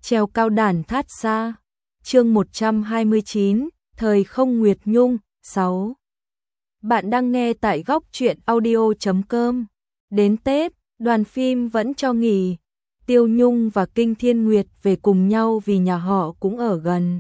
treo cao đàn thát xa. Chương 129, Thời không Nguyệt Nhung, 6. Bạn đang nghe tại góc truyện audio.com. Đến Tết, đoàn phim vẫn cho nghỉ. Tiêu Nhung và Kinh Thiên Nguyệt về cùng nhau vì nhà họ cũng ở gần.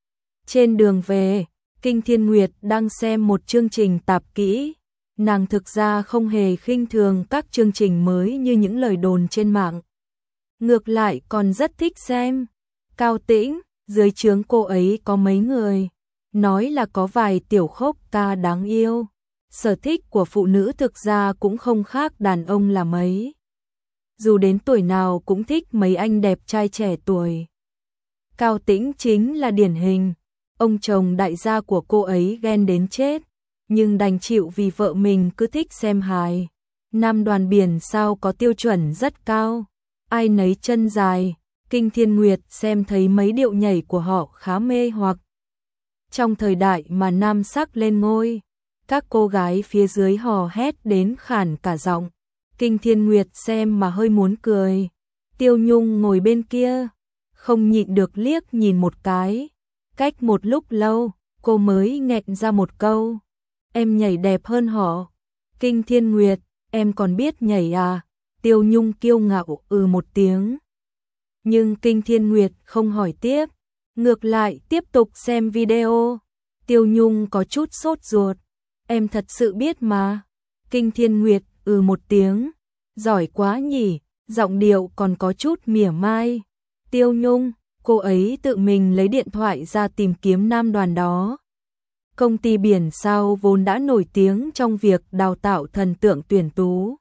Trên đường về, Kinh Thiên Nguyệt đang xem một chương trình tạp kỹ. Nàng thực ra không hề khinh thường các chương trình mới như những lời đồn trên mạng. Ngược lại còn rất thích xem. Cao Tĩnh, dưới trướng cô ấy có mấy người. Nói là có vài tiểu khốc ca đáng yêu. Sở thích của phụ nữ thực ra cũng không khác đàn ông là mấy. Dù đến tuổi nào cũng thích mấy anh đẹp trai trẻ tuổi. Cao Tĩnh chính là điển hình. Ông chồng đại gia của cô ấy ghen đến chết, nhưng đành chịu vì vợ mình cứ thích xem hài. Nam đoàn biển sao có tiêu chuẩn rất cao, ai nấy chân dài. Kinh Thiên Nguyệt xem thấy mấy điệu nhảy của họ khá mê hoặc. Trong thời đại mà nam sắc lên ngôi, các cô gái phía dưới hò hét đến khản cả giọng. Kinh Thiên Nguyệt xem mà hơi muốn cười. Tiêu Nhung ngồi bên kia, không nhịn được liếc nhìn một cái. Cách một lúc lâu, cô mới nghẹn ra một câu. Em nhảy đẹp hơn họ. Kinh Thiên Nguyệt, em còn biết nhảy à? Tiêu Nhung kiêu ngạo một tiếng. Nhưng Kinh Thiên Nguyệt không hỏi tiếp. Ngược lại tiếp tục xem video. Tiêu Nhung có chút sốt ruột. Em thật sự biết mà. Kinh Thiên Nguyệt một tiếng. Giỏi quá nhỉ, giọng điệu còn có chút mỉa mai. Tiêu Nhung, cô ấy tự mình lấy điện thoại ra tìm kiếm nam đoàn đó. Công ty biển sao vốn đã nổi tiếng trong việc đào tạo thần tượng tuyển tú.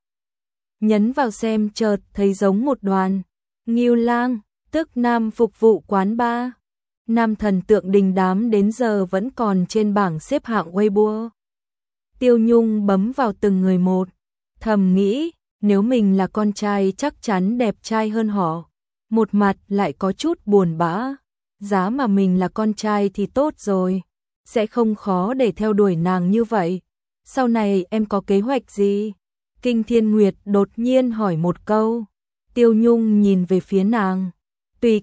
Nhấn vào xem chợt thấy giống một đoàn. Ngưu Lang, tức nam phục vụ quán bar. Nam thần tượng đình đám đến giờ vẫn còn trên bảng xếp hạng Weibo. Tiêu Nhung bấm vào từng người một. Thầm nghĩ, nếu mình là con trai chắc chắn đẹp trai hơn họ. Một mặt lại có chút buồn bã. Giá mà mình là con trai thì tốt rồi. Sẽ không khó để theo đuổi nàng như vậy. Sau này em có kế hoạch gì? Kinh Thiên Nguyệt đột nhiên hỏi một câu. Tiêu Nhung nhìn về phía nàng. Tùy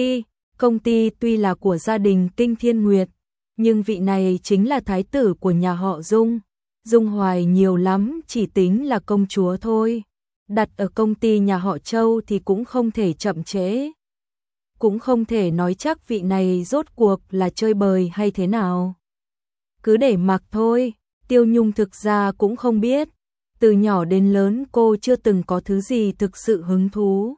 công ty tuy là của gia đình Kinh Thiên Nguyệt, nhưng vị này chính là thái tử của nhà họ Dung. Dung Hoài nhiều lắm chỉ tính là công chúa thôi. Đặt ở công ty nhà họ Châu thì cũng không thể chậm trễ. Cũng không thể nói chắc vị này rốt cuộc là chơi bời hay thế nào. Cứ để mặc thôi. Tiêu Nhung thực ra cũng không biết. Từ nhỏ đến lớn cô chưa từng có thứ gì thực sự hứng thú.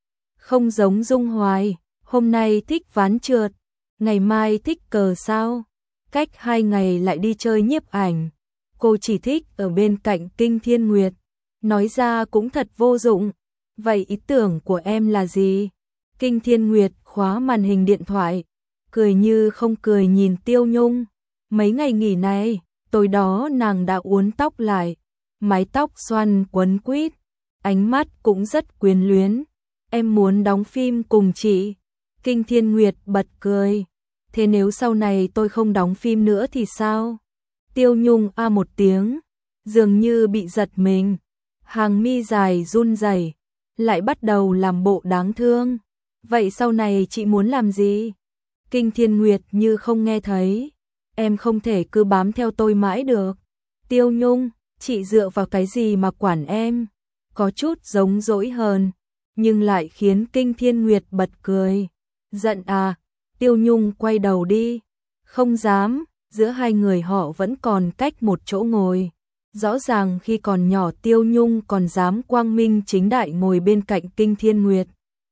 Không giống Dung Hoài, hôm nay thích ván trượt, ngày mai thích cờ sao, cách 2 ngày lại đi chơi nhiếp ảnh. Cô chỉ thích ở bên cạnh Kinh Thiên Nguyệt. Nói ra cũng thật vô dụng. Vậy ý tưởng của em là gì? Kinh Thiên Nguyệt khóa màn hình điện thoại, cười như không cười nhìn Tiêu Nhung. Mấy ngày nghỉ này, tối đó nàng đã uốn tóc lại, mái tóc xoăn quấn quýt, ánh mắt cũng rất quyến luyến. Em muốn đóng phim cùng chị. Kinh Thiên Nguyệt bật cười. Thế nếu sau này tôi không đóng phim nữa thì sao? Tiêu Nhung một tiếng, dường như bị giật mình. Hàng mi dài run rẩy, lại bắt đầu làm bộ đáng thương. Vậy sau này chị muốn làm gì? Kinh Thiên Nguyệt như không nghe thấy. Em không thể cứ bám theo tôi mãi được. Tiêu Nhung, chị dựa vào cái gì mà quản em? Có chút giống dỗi hờn, nhưng lại khiến Kinh Thiên Nguyệt bật cười. Giận à? Tiêu Nhung quay đầu đi. Không dám, giữa hai người họ vẫn còn cách một chỗ ngồi. Rõ ràng khi còn nhỏ Tiêu Nhung còn dám quang minh chính đại ngồi bên cạnh Kinh Thiên Nguyệt.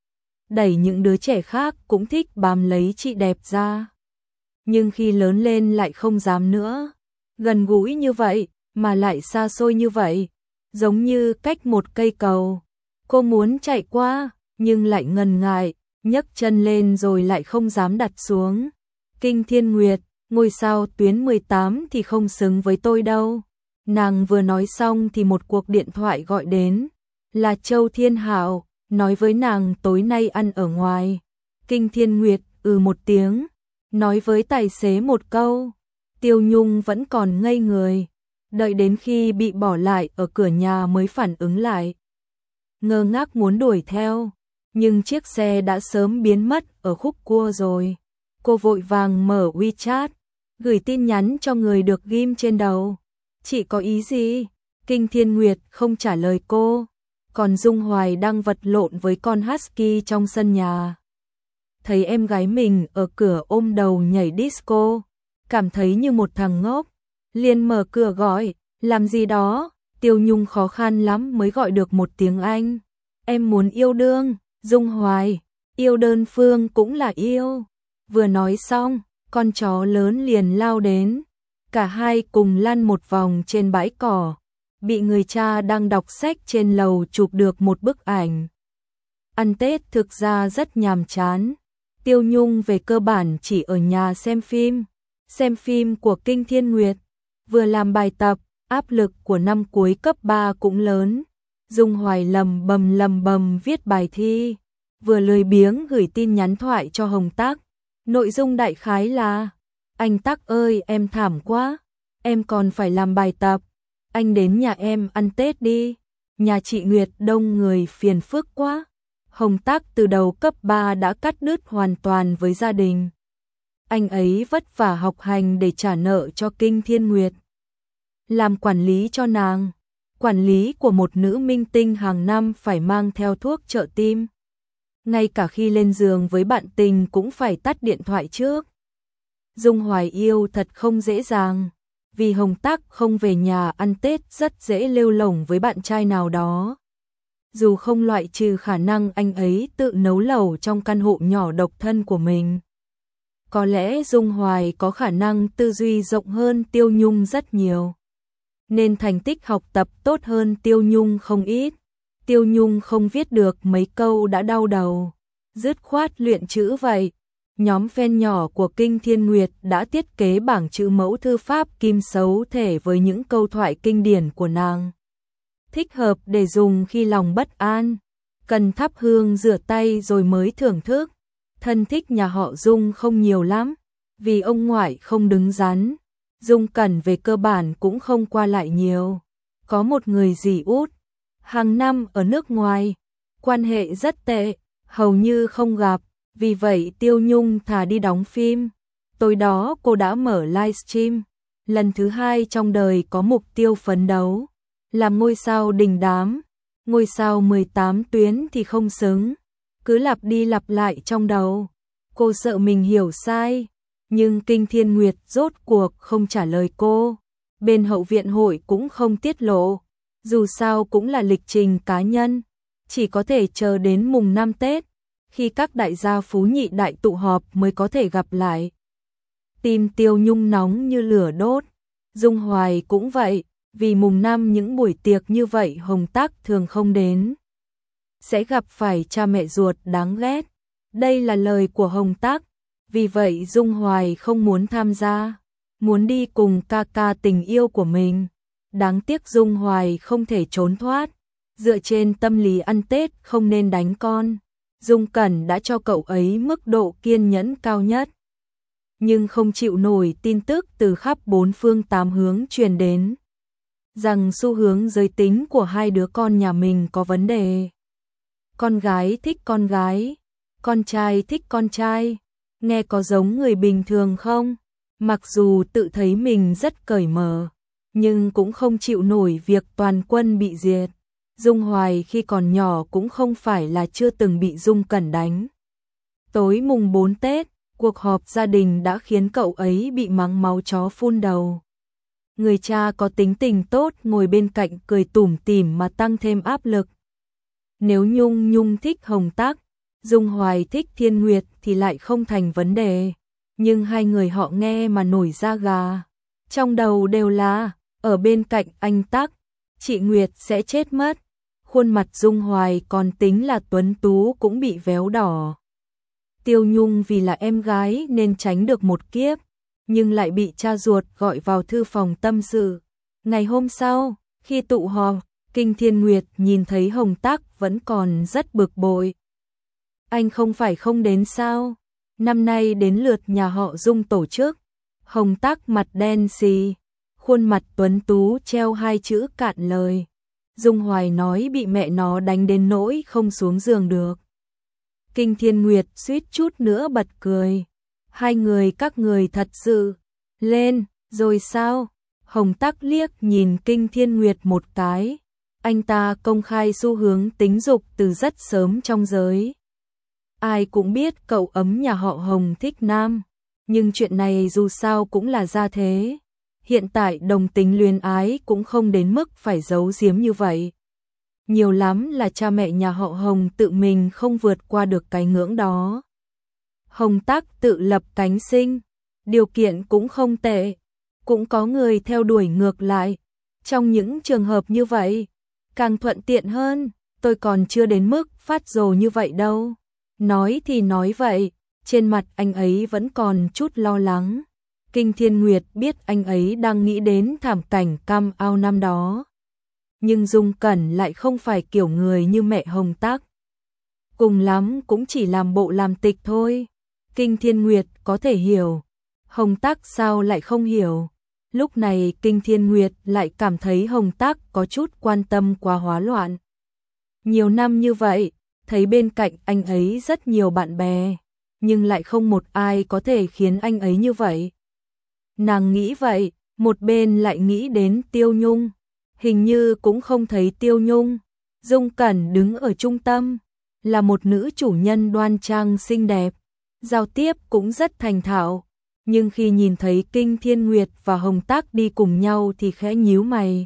Đẩy những đứa trẻ khác cũng thích bám lấy chị đẹp ra. Nhưng khi lớn lên lại không dám nữa. Gần gũi như vậy, mà lại xa xôi như vậy. Giống như cách một cây cầu. Cô muốn chạy qua, nhưng lại ngần ngại, nhấc chân lên rồi lại không dám đặt xuống. Kinh Thiên Nguyệt, ngôi sao tuyến 18 thì không xứng với tôi đâu. Nàng vừa nói xong thì một cuộc điện thoại gọi đến. Là Châu Thiên Hạo, nói với nàng tối nay ăn ở ngoài. Kinh Thiên Nguyệt một tiếng, nói với tài xế một câu. Tiêu Nhung vẫn còn ngây người. Đợi đến khi bị bỏ lại ở cửa nhà mới phản ứng lại. Ngơ ngác muốn đuổi theo, nhưng chiếc xe đã sớm biến mất ở khúc cua rồi. Cô vội vàng mở WeChat, gửi tin nhắn cho người được ghim trên đầu. Chị có ý gì? Kinh Thiên Nguyệt không trả lời cô, còn Dung Hoài đang vật lộn với con husky trong sân nhà. Thấy em gái mình ở cửa ôm đầu nhảy disco, cảm thấy như một thằng ngốc, liền mở cửa gọi, làm gì đó. Tiêu Nhung khó khăn lắm mới gọi được một tiếng Anh. Em muốn yêu đương. Dung Hoài, yêu đơn phương cũng là yêu. Vừa nói xong, con chó lớn liền lao đến. Cả hai cùng lăn một vòng trên bãi cỏ, bị người cha đang đọc sách trên lầu chụp được một bức ảnh. Ăn Tết thực ra rất nhàm chán. Tiêu Nhung về cơ bản chỉ ở nhà xem phim của Kinh Thiên Nguyệt, vừa làm bài tập, áp lực của năm cuối cấp 3 cũng lớn. Dung Hoài lầm bầm viết bài thi, vừa lười biếng gửi tin nhắn thoại cho Hồng Tắc. Nội dung đại khái là: anh Tắc ơi, em thảm quá, em còn phải làm bài tập, anh đến nhà em ăn Tết đi, nhà chị Nguyệt đông người phiền phức quá. Hồng Tắc từ đầu cấp 3 đã cắt đứt hoàn toàn với gia đình. Anh ấy vất vả học hành để trả nợ cho Kinh Thiên Nguyệt, làm quản lý cho nàng. Quản lý của một nữ minh tinh hàng năm phải mang theo thuốc trợ tim. Ngay cả khi lên giường với bạn tình cũng phải tắt điện thoại trước. Dung Hoài yêu thật không dễ dàng. Vì Hồng Tắc không về nhà ăn Tết rất dễ lêu lổng với bạn trai nào đó. Dù không loại trừ khả năng anh ấy tự nấu lẩu trong căn hộ nhỏ độc thân của mình. Có lẽ Dung Hoài có khả năng tư duy rộng hơn Tiêu Nhung rất nhiều, nên thành tích học tập tốt hơn Tiêu Nhung không ít. Tiêu Nhung không viết được mấy câu đã đau đầu, dứt khoát luyện chữ vậy. Nhóm fan nhỏ của Kinh Thiên Nguyệt đã thiết kế bảng chữ mẫu thư pháp kim xấu thể với những câu thoại kinh điển của nàng, thích hợp để dùng khi lòng bất an, cần thắp hương rửa tay rồi mới thưởng thức. Thân thích nhà họ Dung không nhiều lắm, vì ông ngoại không đứng đắn. Dung Cẩn về cơ bản cũng không qua lại nhiều. Có một người dì út, hàng năm ở nước ngoài, quan hệ rất tệ, hầu như không gặp. Vì vậy Tiêu Nhung thà đi đóng phim. Tối đó cô đã mở livestream. Lần thứ 2 trong đời có mục tiêu phấn đấu, làm ngôi sao đình đám. Ngôi sao 18 tuyến thì không xứng, cứ lặp đi lặp lại trong đầu. Cô sợ mình hiểu sai, nhưng Kinh Thiên Nguyệt rốt cuộc không trả lời cô. Bên hậu viện hội cũng không tiết lộ, dù sao cũng là lịch trình cá nhân, chỉ có thể chờ đến mùng 5 Tết, khi các đại gia phú nhị đại tụ họp mới có thể gặp lại. Tim Tiêu Nhung nóng như lửa đốt, Dung Hoài cũng vậy, vì mùng 5 những buổi tiệc như vậy Hồng Tắc thường không đến, sẽ gặp phải cha mẹ ruột đáng ghét. Đây là lời của Hồng Tắc, vì vậy Dung Hoài không muốn tham gia, muốn đi cùng ca ca tình yêu của mình. Đáng tiếc Dung Hoài không thể trốn thoát, dựa trên tâm lý ăn Tết không nên đánh con. Dung Cẩn đã cho cậu ấy mức độ kiên nhẫn cao nhất, nhưng không chịu nổi tin tức từ khắp 4 phương 8 hướng truyền đến, rằng xu hướng giới tính của hai đứa con nhà mình có vấn đề. Con gái thích con gái, con trai thích con trai, nghe có giống người bình thường không? Mặc dù tự thấy mình rất cởi mở, nhưng cũng không chịu nổi việc toàn quân bị diệt. Dung Hoài khi còn nhỏ cũng không phải là chưa từng bị Dung Cẩn đánh. Tối mùng 4 Tết, cuộc họp gia đình đã khiến cậu ấy bị mắng máu chó phun đầu. Người cha có tính tình tốt ngồi bên cạnh cười tủm tỉm mà tăng thêm áp lực. Nếu Nhung thích Hồng Tắc, Dung Hoài thích Thiên Nguyệt thì lại không thành vấn đề. Nhưng hai người họ nghe mà nổi da gà. Trong đầu đều là, ở bên cạnh anh Tắc, chị Nguyệt sẽ chết mất. Khuôn mặt Dung Hoài còn tính là tuấn tú cũng bị véo đỏ. Tiêu Nhung vì là em gái nên tránh được một kiếp, nhưng lại bị cha ruột gọi vào thư phòng tâm sự. Ngày hôm sau, khi tụ họp, Kinh Thiên Nguyệt nhìn thấy Hồng Tắc vẫn còn rất bực bội. Anh không phải không đến sao? Năm nay đến lượt nhà họ Dung tổ chức. Hồng Tắc mặt đen xì, khuôn mặt tuấn tú treo hai chữ cạn lời. Dung Hoài nói bị mẹ nó đánh đến nỗi không xuống giường được. Kinh Thiên Nguyệt suýt chút nữa bật cười. Hai người các người thật sự lên, rồi sao? Hồng Tắc liếc nhìn Kinh Thiên Nguyệt một cái. Anh ta công khai xu hướng tính dục từ rất sớm trong giới. Ai cũng biết cậu ấm nhà họ Hồng thích nam, nhưng chuyện này dù sao cũng là gia thế. Hiện tại đồng tính luyến ái cũng không đến mức phải giấu giếm như vậy. Nhiều lắm là cha mẹ nhà họ Hồng tự mình không vượt qua được cái ngưỡng đó. Hồng Tắc tự lập cánh sinh, điều kiện cũng không tệ, cũng có người theo đuổi ngược lại. Trong những trường hợp như vậy, càng thuận tiện hơn, tôi còn chưa đến mức phát rồ như vậy đâu. Nói thì nói vậy, trên mặt anh ấy vẫn còn chút lo lắng. Kinh Thiên Nguyệt biết anh ấy đang nghĩ đến thảm cảnh cam ao năm đó. Nhưng Dung Cẩn lại không phải kiểu người như mẹ Hồng Tắc. Cùng lắm cũng chỉ làm bộ làm tịch thôi. Kinh Thiên Nguyệt có thể hiểu. Hồng Tắc sao lại không hiểu. Lúc này Kinh Thiên Nguyệt lại cảm thấy Hồng Tắc có chút quan tâm quá hóa loạn. Nhiều năm như vậy, thấy bên cạnh anh ấy rất nhiều bạn bè, nhưng lại không một ai có thể khiến anh ấy như vậy. Nàng nghĩ vậy, một bên lại nghĩ đến Tiêu Nhung. Hình như cũng không thấy Tiêu Nhung. Dung Cẩn đứng ở trung tâm, là một nữ chủ nhân đoan trang xinh đẹp, giao tiếp cũng rất thành thạo. Nhưng khi nhìn thấy Kinh Thiên Nguyệt và Hồng Tắc đi cùng nhau thì khẽ nhíu mày.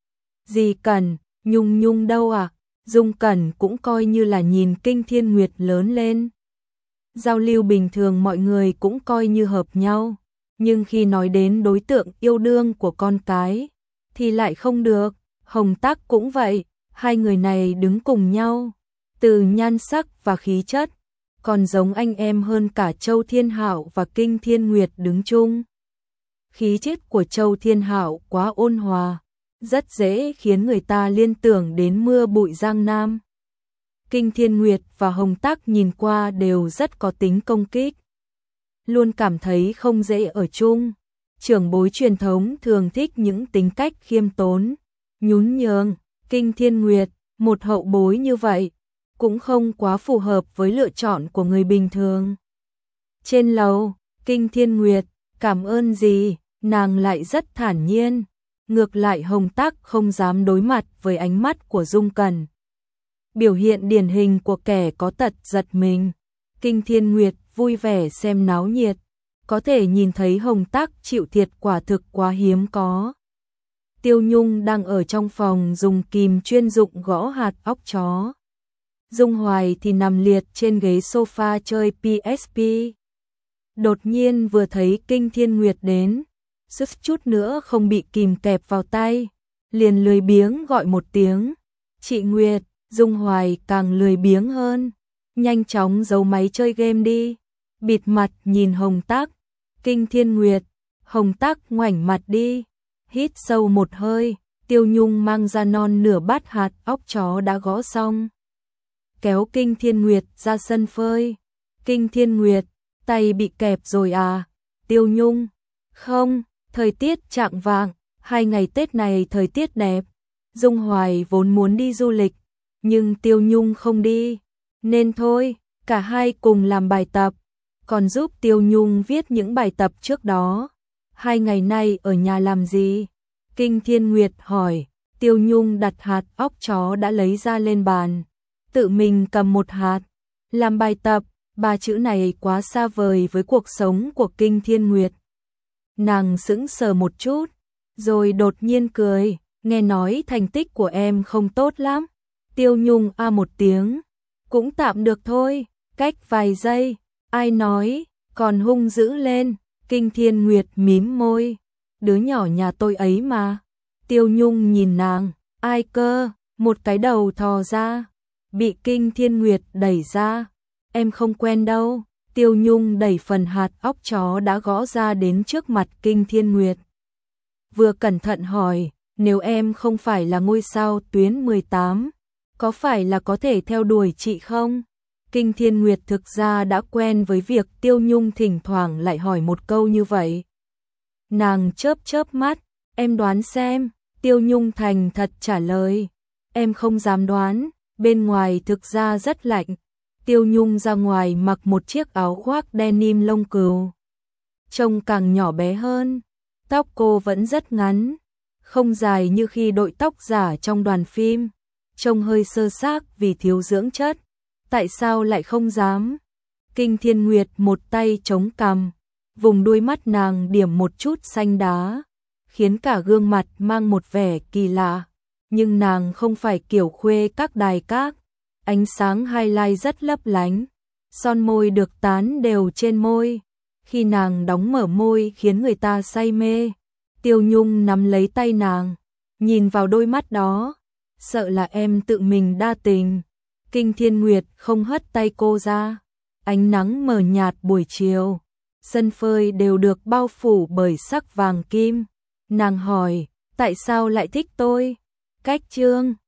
Gì Cẩn, Nhung Nhung đâu à? Dung Cẩn cũng coi như là nhìn Kinh Thiên Nguyệt lớn lên. Giao lưu bình thường mọi người cũng coi như hợp nhau. Nhưng khi nói đến đối tượng yêu đương của con cái, thì lại không được. Hồng Tắc cũng vậy, hai người này đứng cùng nhau. Từ nhan sắc và khí chất, còn giống anh em hơn cả Châu Thiên Hạo và Kinh Thiên Nguyệt đứng chung. Khí chất của Châu Thiên Hạo quá ôn hòa, rất dễ khiến người ta liên tưởng đến mưa bụi Giang Nam. Kinh Thiên Nguyệt và Hồng Tắc nhìn qua đều rất có tính công kích. Luôn cảm thấy không dễ ở chung. Trưởng bối truyền thống thường thích những tính cách khiêm tốn, nhún nhường. Kinh Thiên Nguyệt, một hậu bối như vậy, cũng không quá phù hợp với lựa chọn của người bình thường. Trên lầu, Kinh Thiên Nguyệt, cảm ơn gì, nàng lại rất thản nhiên. Ngược lại Hồng Tắc không dám đối mặt với ánh mắt của Dung Cẩn. Biểu hiện điển hình của kẻ có tật giật mình. Kinh Thiên Nguyệt vui vẻ xem náo nhiệt, có thể nhìn thấy Hồng Tắc chịu thiệt quả thực quá hiếm có. Tiêu Nhung đang ở trong phòng dùng kìm chuyên dụng gõ hạt óc chó. Dung Hoài thì nằm liệt trên ghế sofa chơi PSP. Đột nhiên vừa thấy Kinh Thiên Nguyệt đến, suýt chút nữa không bị kìm kẹp vào tay, liền lười biếng gọi một tiếng. Chị Nguyệt. Dung Hoài càng lười biếng hơn, nhanh chóng giấu máy chơi game đi, bịt mặt nhìn Hồng Tắc. Kinh Thiên Nguyệt, Hồng Tắc ngoảnh mặt đi, hít sâu một hơi. Tiêu Nhung mang ra non nửa bát hạt óc chó đã gõ xong, kéo Kinh Thiên Nguyệt ra sân phơi. Kinh Thiên Nguyệt, tay bị kẹp rồi à? Tiêu Nhung, không, thời tiết chạng vạng, 2 ngày Tết này thời tiết đẹp. Dung Hoài vốn muốn đi du lịch, nhưng Tiêu Nhung không đi, nên thôi, cả hai cùng làm bài tập, còn giúp Tiêu Nhung viết những bài tập trước đó. 2 ngày nay ở nhà làm gì? Kinh Thiên Nguyệt hỏi. Tiêu Nhung đặt hạt óc chó đã lấy ra lên bàn, tự mình cầm một hạt, làm bài tập. 3 chữ này quá xa vời với cuộc sống của Kinh Thiên Nguyệt. Nàng sững sờ một chút, rồi đột nhiên cười, nghe nói thành tích của em không tốt lắm. Tiêu Nhung a một tiếng, cũng tạm được thôi. Cách vài giây, ai nói, còn hung dữ lên. Kinh Thiên Nguyệt mím môi, đứa nhỏ nhà tôi ấy mà. Tiêu Nhung nhìn nàng, ai cơ? Một cái đầu thò ra, bị Kinh Thiên Nguyệt đẩy ra. Em không quen đâu. Tiêu Nhung đẩy phần hạt óc chó đã gõ ra đến trước mặt Kinh Thiên Nguyệt. Vừa cẩn thận hỏi, nếu em không phải là ngôi sao tuyến 18, có phải là có thể theo đuổi chị không? Kinh Thiên Nguyệt thực ra đã quen với việc Tiêu Nhung thỉnh thoảng lại hỏi một câu như vậy. Nàng chớp chớp mắt, em đoán xem. Tiêu Nhung thành thật trả lời, em không dám đoán, bên ngoài thực ra rất lạnh. Tiêu Nhung ra ngoài mặc một chiếc áo khoác denim lông cừu, trông càng nhỏ bé hơn. Tóc cô vẫn rất ngắn, không dài như khi đội tóc giả trong đoàn phim, trông hơi sơ xác vì thiếu dưỡng chất. Tại sao lại không dám? Kinh Thiên Nguyệt một tay chống cằm, vùng đuôi mắt nàng điểm một chút xanh đá, khiến cả gương mặt mang một vẻ kỳ lạ. Nhưng nàng không phải kiểu khuê các đài các, ánh sáng highlight rất lấp lánh, son môi được tán đều trên môi. Khi nàng đóng mở môi khiến người ta say mê. Tiêu Nhung nắm lấy tay nàng, nhìn vào đôi mắt đó, sợ là em tự mình đa tình. Kinh Thiên Nguyệt không hất tay cô ra. Ánh nắng mờ nhạt buổi chiều, sân phơi đều được bao phủ bởi sắc vàng kim. Nàng hỏi, tại sao lại thích tôi? Cách chương